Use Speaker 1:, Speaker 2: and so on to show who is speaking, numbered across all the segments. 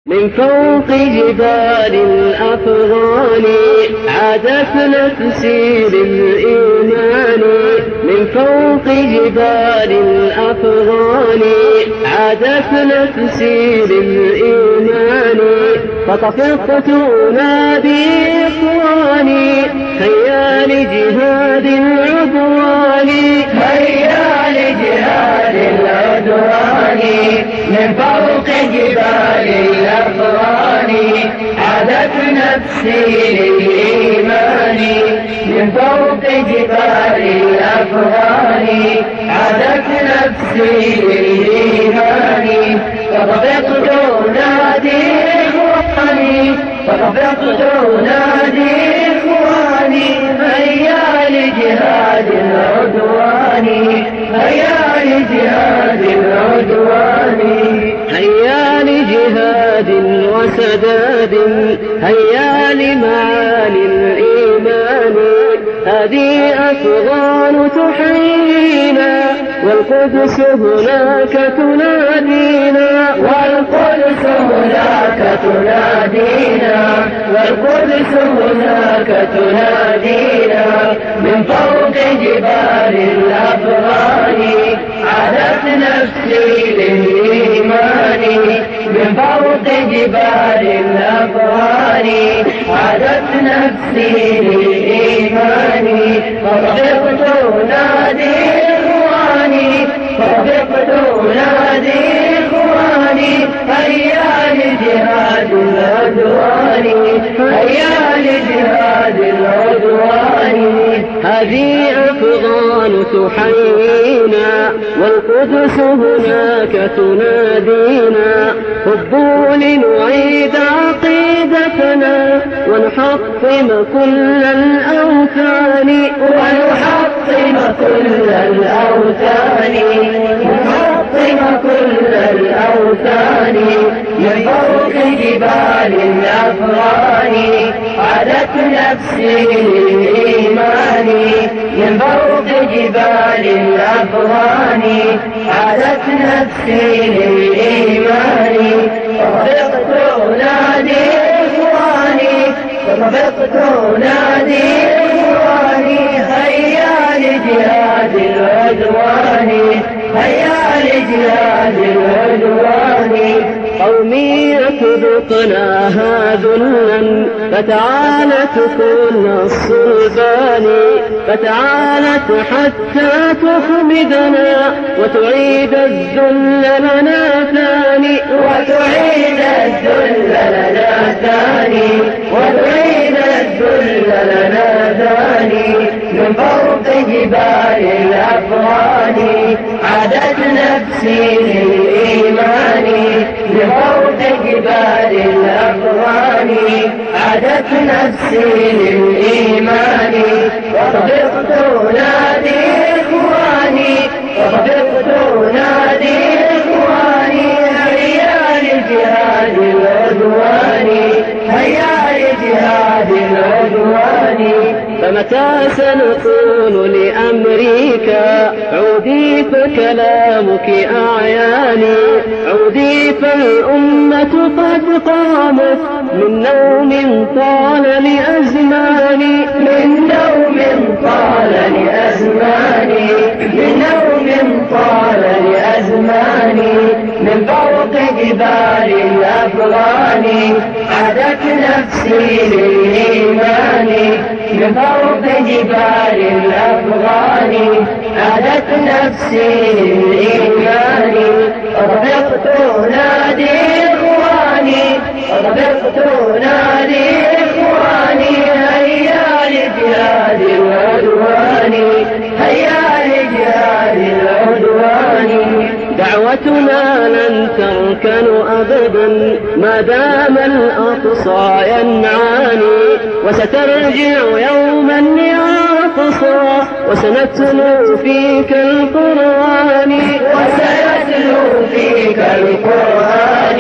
Speaker 1: من فوق جبال الأفغان عادت نفسي للإيمان. من فوق جبال الأفغان عادت نفسي للإيمان. فطفقت أنادي إخواني هيا لجهاد العدوان.
Speaker 2: هيا لجهاد العدوان. من فوق جبال الأفغان عادت نفسي للإيمان. من فوق جبال الأفغان عادت نفسي للإيمان. فطفقت أنادي إخواني فطفقت أنادي إخواني هيا لجهاد العدوان. هيا لجهاد العدوان.
Speaker 1: هيا لجهاد وسداد هيا لمعالي الإيمان. هذه أفغان تحيينا والقدس هناك تنادينا.
Speaker 2: والقدس هناك تنادينا. والقدس هناك تنادينا. من فوق جبال الأفغان عادت نفسي للإيمان. من فوق جبال الأفغان عادت نفسي للإيمان. فطفقت أنادي إخواني فطفقت أنادي إخواني هيا لجهاد العدوان. هيا لجهاد العدوان.
Speaker 1: هذه أفغان تحيينا والقدس هناك تنادينا. هبوا لنعيد عقيدتنا ونحطم كل الأوثان.
Speaker 2: ونحطم كل الأوثان. نحطم كل الأوثان. من فوق جبال الأفغان عادت نفسي للإيمان. من فوق جبال الأفغان عادت نفسي للإيمان. فطفقت أنادي إخواني فطفقت أنادي إخواني هيا لجهاد العدوان. هيا لجهاد العدوان.
Speaker 1: قومي يطبقناها ذلا فتعالت كل الصلبان. فتعالت حتى تخمدنا وتعيد الذل لنا ثاني.
Speaker 2: وتعيد الذل لنا ثاني. وتعيد الذل لنا ثاني. من فوق جبال الأفغان عادت نفسي للإيمان. من فوق جبال الأفغان عادت نفسي للإيمان. وطفقت أنادي إخواني وطفقت أنادي إخواني هيا لجهاد العدوان. هيا لجهاد العدوان.
Speaker 1: فمتى سنقول لأمريكا عودي فكلامك أعياني. عودي فالأمة قد قامت من نوم طال لأزماني.
Speaker 2: من نوم طال لأزماني. من نوم طال لأزماني. من فوق جبال الأفغان عادت نفسي للإيمان. من فوق جبال الأفغان عادت نفسي للإيمان. فطفقت أنادي إخواني فطفقت أنادي إخواني هيا لجهاد العدوان. هيا لجهاد العدوان.
Speaker 1: دعوتنا لن تركن أبدا ما دام الأقصى ينعاني. وسترجع يوما يا أقصى وسنتلو فيك القرآن.
Speaker 2: وسنتلو فيك القرآن.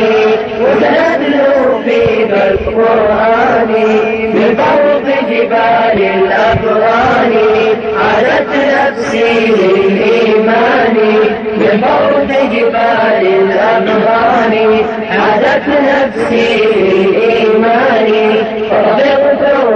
Speaker 2: وسنتلو فيك القرآن. من فوق جبال الأفغان عادت نفسي للإيمان. من من فوق جبال الأبغان حازت نفسي إيماني فرفقت